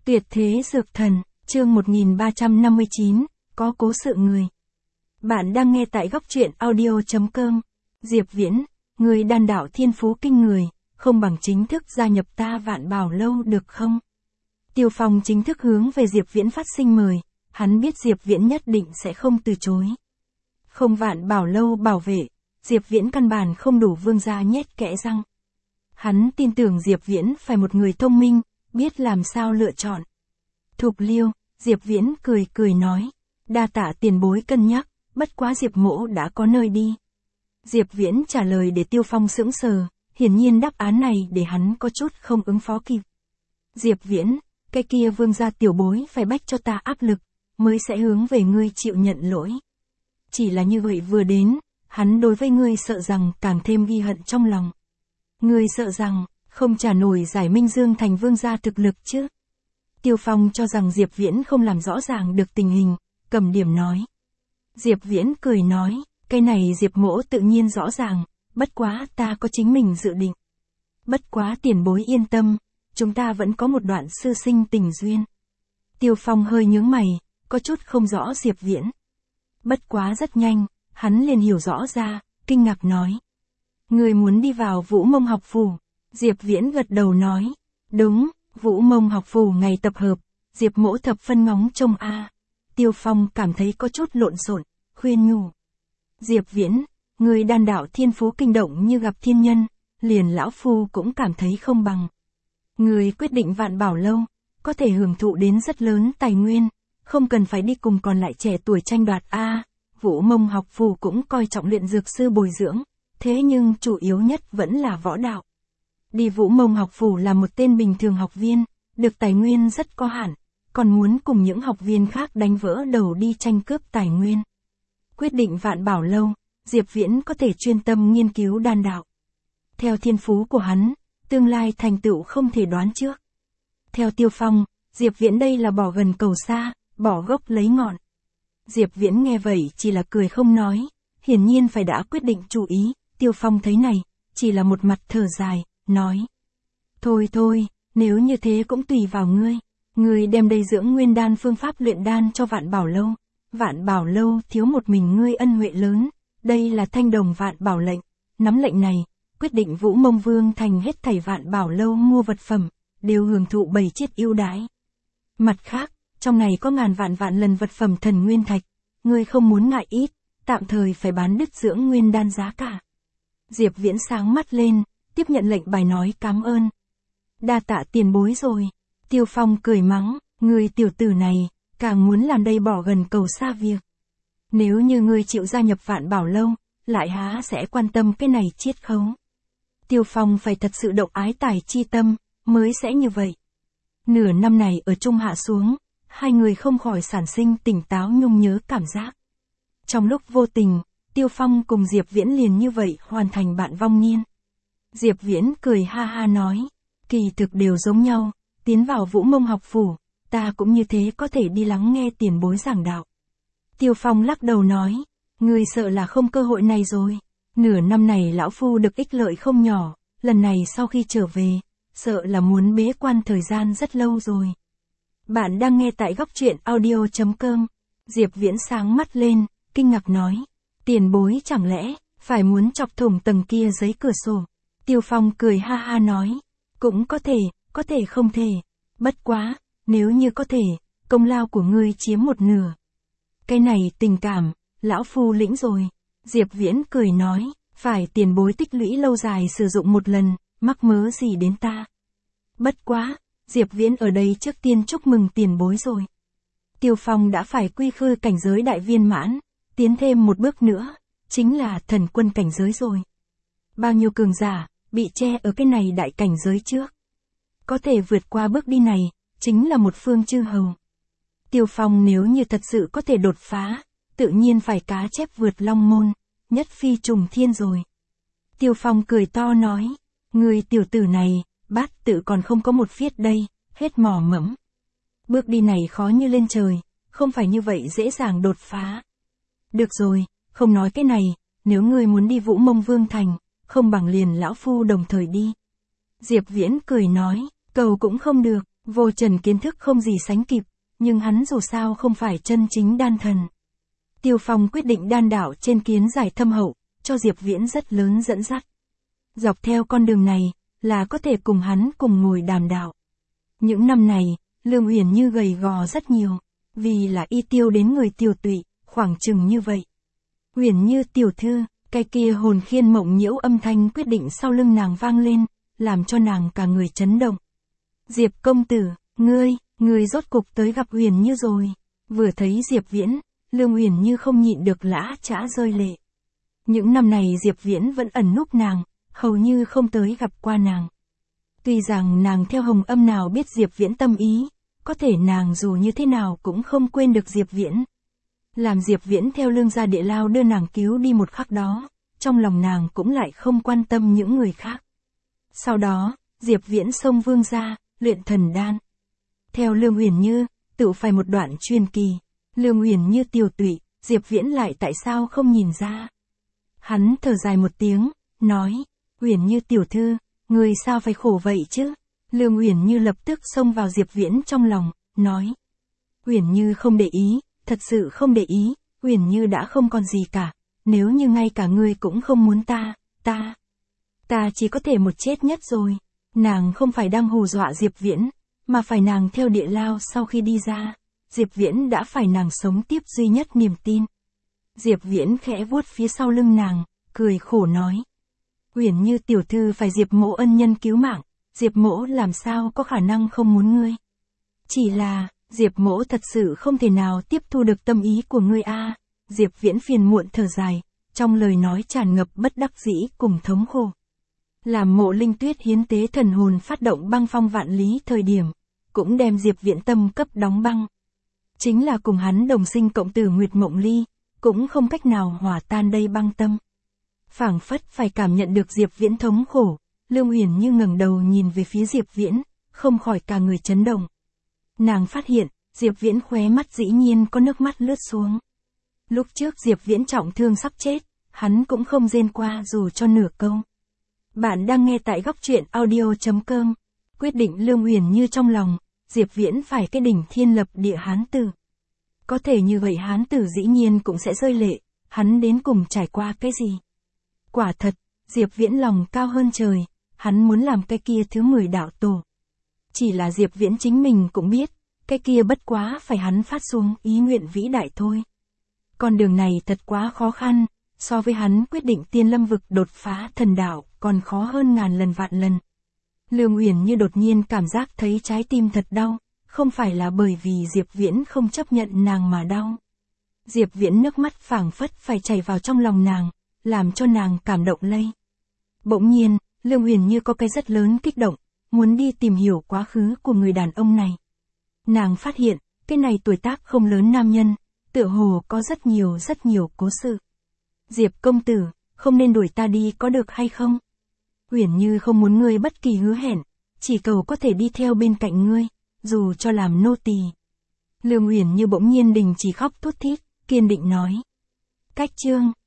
Tuyệt thế dược thần, chương 1359, có cố sự người. Bạn đang nghe tại góc truyện audio.com. Diệp Viễn, người đan đạo thiên phú kinh người, không bằng chính thức gia nhập ta Vạn Bảo Lâu được không? Tiêu Phong chính thức hướng về Diệp Viễn phát sinh mời, hắn biết Diệp Viễn nhất định sẽ không từ chối. Không Vạn Bảo Lâu bảo vệ, Diệp Viễn căn bản không đủ vương gia nhét kẽ răng. Hắn tin tưởng Diệp Viễn phải một người thông minh, biết làm sao lựa chọn. Thục Liêu, Diệp Viễn cười nói, đa tạ tiền bối cân nhắc, bất quá Diệp mỗ đã có nơi đi. Diệp Viễn trả lời để Tiêu Phong sững sờ, hiển nhiên đáp án này để hắn có chút không ứng phó kịp. Diệp Viễn, cái kia vương gia tiểu bối phải bách cho ta áp lực, mới sẽ hướng về ngươi chịu nhận lỗi. Chỉ là như vậy vừa đến, hắn đối với ngươi sợ rằng càng thêm ghi hận trong lòng. Ngươi sợ rằng, không trả nổi giải Minh Dương thành vương gia thực lực chứ. Tiêu Phong cho rằng Diệp Viễn không làm rõ ràng được tình hình, cầm điểm nói. Diệp Viễn cười nói, cái này Diệp mỗ tự nhiên rõ ràng, bất quá ta có chính mình dự định. Bất quá tiền bối yên tâm, chúng ta vẫn có một đoạn sư sinh tình duyên. Tiêu Phong hơi nhướng mày, có chút không rõ Diệp Viễn. Bất quá rất nhanh, hắn liền hiểu rõ ra, kinh ngạc nói. Người muốn đi vào Vũ Mông học phủ. Diệp Viễn gật đầu nói. Đúng, Vũ Mông học phủ ngày tập hợp, Diệp mỗ thập phân ngóng trông a. Tiêu Phong cảm thấy có chút lộn xộn, khuyên nhủ. Diệp Viễn, người đan đạo thiên phú kinh động như gặp thiên nhân, liền lão phu cũng cảm thấy không bằng. Người quyết định Vạn Bảo Lâu, có thể hưởng thụ đến rất lớn tài nguyên, không cần phải đi cùng còn lại trẻ tuổi tranh đoạt a. Vũ Mông học phủ cũng coi trọng luyện dược sư bồi dưỡng, thế nhưng chủ yếu nhất vẫn là võ đạo. Đi Vũ Mông học phủ là một tên bình thường học viên, được tài nguyên rất có hạn, còn muốn cùng những học viên khác đánh vỡ đầu đi tranh cướp tài nguyên. Quyết định Vạn Bảo Lâu, Diệp Viễn có thể chuyên tâm nghiên cứu đan đạo. Theo thiên phú của hắn, tương lai thành tựu không thể đoán trước. Theo Tiêu Phong, Diệp Viễn đây là bỏ gần cầu xa, bỏ gốc lấy ngọn. Diệp Viễn nghe vậy chỉ là cười không nói, hiển nhiên phải đã quyết định chủ ý. Tiêu Phong thấy này, chỉ là một mặt thở dài, nói. Thôi, nếu như thế cũng tùy vào ngươi. Ngươi đem đây dưỡng nguyên đan phương pháp luyện đan cho Vạn Bảo Lâu. Vạn Bảo Lâu thiếu một mình ngươi ân huệ lớn. Đây là thanh đồng Vạn Bảo lệnh. Nắm lệnh này, quyết định Vũ Mông Vương thành hết thảy Vạn Bảo Lâu mua vật phẩm, đều hưởng thụ 7 chiết ưu đãi. Mặt khác, trong này có ngàn vạn lần vật phẩm thần nguyên thạch. Ngươi không muốn ngại ít, tạm thời phải bán đứt dưỡng nguyên đan giá cả. Diệp Viễn sáng mắt lên, tiếp nhận lệnh bài nói cảm ơn. Đa tạ tiền bối rồi. Tiêu Phong cười mắng, người tiểu tử này, càng muốn làm đây bỏ gần cầu xa việc. Nếu như ngươi chịu gia nhập Vạn Bảo Lâu, lại há sẽ quan tâm cái này chiết khấu. Tiêu Phong phải thật sự động ái tài chi tâm, mới sẽ như vậy. Nửa năm này ở chung hạ xuống, hai người không khỏi sản sinh tỉnh táo nhung nhớ cảm giác. Trong lúc vô tình, Tiêu Phong cùng Diệp Viễn liền như vậy hoàn thành bạn vong niên. Diệp Viễn cười ha ha nói, kỳ thực đều giống nhau, tiến vào Vũ Mông học phủ, ta cũng như thế có thể đi lắng nghe tiền bối giảng đạo. Tiêu Phong lắc đầu nói, ngươi sợ là không cơ hội này rồi. Nửa năm này lão phu được ích lợi không nhỏ, lần này sau khi trở về, sợ là muốn bế quan thời gian rất lâu rồi. Bạn đang nghe tại góc truyện audio.com. Diệp Viễn sáng mắt lên, kinh ngạc nói. Tiền bối chẳng lẽ, phải muốn chọc thủng tầng kia giấy cửa sổ. Tiêu Phong cười ha ha nói. Cũng có thể không thể. Bất quá, nếu như có thể, công lao của ngươi chiếm một nửa. Cái này tình cảm, lão phu lĩnh rồi. Diệp Viễn cười nói, phải tiền bối tích lũy lâu dài sử dụng một lần, mắc mớ gì đến ta. Bất quá, Diệp Viễn ở đây trước tiên chúc mừng tiền bối rồi. Tiêu Phong đã phải quy khư cảnh giới đại viên mãn, tiến thêm một bước nữa, chính là thần quân cảnh giới rồi. Bao nhiêu cường giả, bị che ở cái này đại cảnh giới trước. Có thể vượt qua bước đi này, chính là một phương chư hầu. Tiêu Phong nếu như thật sự có thể đột phá, tự nhiên phải cá chép vượt long môn, nhất phi trùng thiên rồi. Tiêu Phong cười to nói, người tiểu tử này, bát tự còn không có một phiết đây, hết mỏ mẫm. Bước đi này khó như lên trời, không phải như vậy dễ dàng đột phá. Được rồi, không nói cái này, nếu ngươi muốn đi Vũ Mông Vương thành, không bằng liền lão phu đồng thời đi. Diệp Viễn cười nói, cầu cũng không được, Vô trần kiến thức không gì sánh kịp, nhưng hắn dù sao không phải chân chính đan thần. Tiêu Phong quyết định đan đạo trên kiến giải thâm hậu, cho Diệp Viễn rất lớn dẫn dắt. Dọc theo con đường này, là có thể cùng hắn cùng ngồi đàm đạo. Những năm này, Lương Uyển Như gầy gò rất nhiều, vì là y tiêu đến người tiểu tụy, khoảng chừng như vậy. Uyển Như tiểu thư, cái kia hồn khiên mộng nhiễu âm thanh quyết định sau lưng nàng vang lên, làm cho nàng cả người chấn động. Diệp công tử, ngươi rốt cục tới gặp Uyển Như rồi. Vừa thấy Diệp Viễn, Lương Uyển Như không nhịn được lã chã rơi lệ. Những năm này Diệp Viễn vẫn ẩn núp nàng, hầu như không tới gặp qua nàng. Tuy rằng nàng theo Hồng Âm nào biết Diệp Viễn tâm ý, có thể nàng dù như thế nào cũng không quên được Diệp Viễn. Làm Diệp Viễn theo Lương gia địa lao đưa nàng cứu đi một khắc đó, trong lòng nàng cũng lại không quan tâm những người khác. Sau đó, Diệp Viễn xông Vương gia, luyện thần đan. Theo Lương Uyển Như, tự phải một đoạn truyền kỳ. Lương Uyển Như tiểu tụy, Diệp Viễn lại tại sao không nhìn ra. Hắn thở dài một tiếng, nói, Uyển Như tiểu thư, người sao phải khổ vậy chứ? Lương Uyển Như lập tức xông vào Diệp Viễn trong lòng, nói. Uyển Như không để ý, thật sự không để ý, Uyển Như đã không còn gì cả, nếu như ngay cả ngươi cũng không muốn ta chỉ có thể một chết nhất rồi. Nàng không phải đang hù dọa Diệp Viễn, mà phải nàng theo địa lao sau khi đi ra, Diệp Viễn đã phải nàng sống tiếp duy nhất niềm tin. Diệp Viễn khẽ vuốt phía sau lưng nàng, cười khổ nói. Uyển Như tiểu thư phải Diệp mỗ ân nhân cứu mạng, Diệp mỗ làm sao có khả năng không muốn ngươi. Chỉ là, Diệp mỗ thật sự không thể nào tiếp thu được tâm ý của ngươi a. Diệp Viễn phiền muộn thở dài, trong lời nói tràn ngập bất đắc dĩ cùng thống khổ. Làm Mộ Linh Tuyết hiến tế thần hồn phát động băng phong vạn lý thời điểm, cũng đem Diệp Viễn tâm cấp đóng băng. Chính là cùng hắn đồng sinh cộng tử Nguyệt Mộng Ly, cũng không cách nào hòa tan đây băng tâm. Phảng phất phải cảm nhận được Diệp Viễn thống khổ, Lương Uyển Như ngẩng đầu nhìn về phía Diệp Viễn, không khỏi cả người chấn động. Nàng phát hiện, Diệp Viễn khóe mắt dĩ nhiên có nước mắt lướt xuống. Lúc trước Diệp Viễn trọng thương sắp chết, hắn cũng không rên qua dù cho nửa câu. Bạn đang nghe tại góc truyện audio.com. Quyết định Lương Uyển Như trong lòng, Diệp Viễn phải cái đỉnh thiên lập địa hán tử. Có thể như vậy hán tử dĩ nhiên cũng sẽ rơi lệ, hắn đến cùng trải qua cái gì? Quả thật, Diệp Viễn lòng cao hơn trời, hắn muốn làm cái kia thứ 10 đạo tổ. Chỉ là Diệp Viễn chính mình cũng biết, cái kia bất quá phải hắn phát xuống ý nguyện vĩ đại thôi. Con đường này thật quá khó khăn, so với hắn quyết định tiên lâm vực đột phá thần đạo, còn khó hơn ngàn lần vạn lần. Lương Uyển Như đột nhiên cảm giác thấy trái tim thật đau, không phải là bởi vì Diệp Viễn không chấp nhận nàng mà đau. Diệp Viễn nước mắt phảng phất phải chảy vào trong lòng nàng, làm cho nàng cảm động lây. Bỗng nhiên, Lương Uyển Như có cái rất lớn kích động, muốn đi tìm hiểu quá khứ của người đàn ông này. Nàng phát hiện, cái này tuổi tác không lớn nam nhân, tựa hồ có rất nhiều cố sự. Diệp công tử, không nên đuổi ta đi có được hay không? Uyển Như không muốn ngươi bất kỳ hứa hẹn, chỉ cầu có thể đi theo bên cạnh ngươi, dù cho làm nô tỳ. Lương Uyển Như bỗng nhiên đình chỉ khóc thút thít, kiên định nói. Cách chương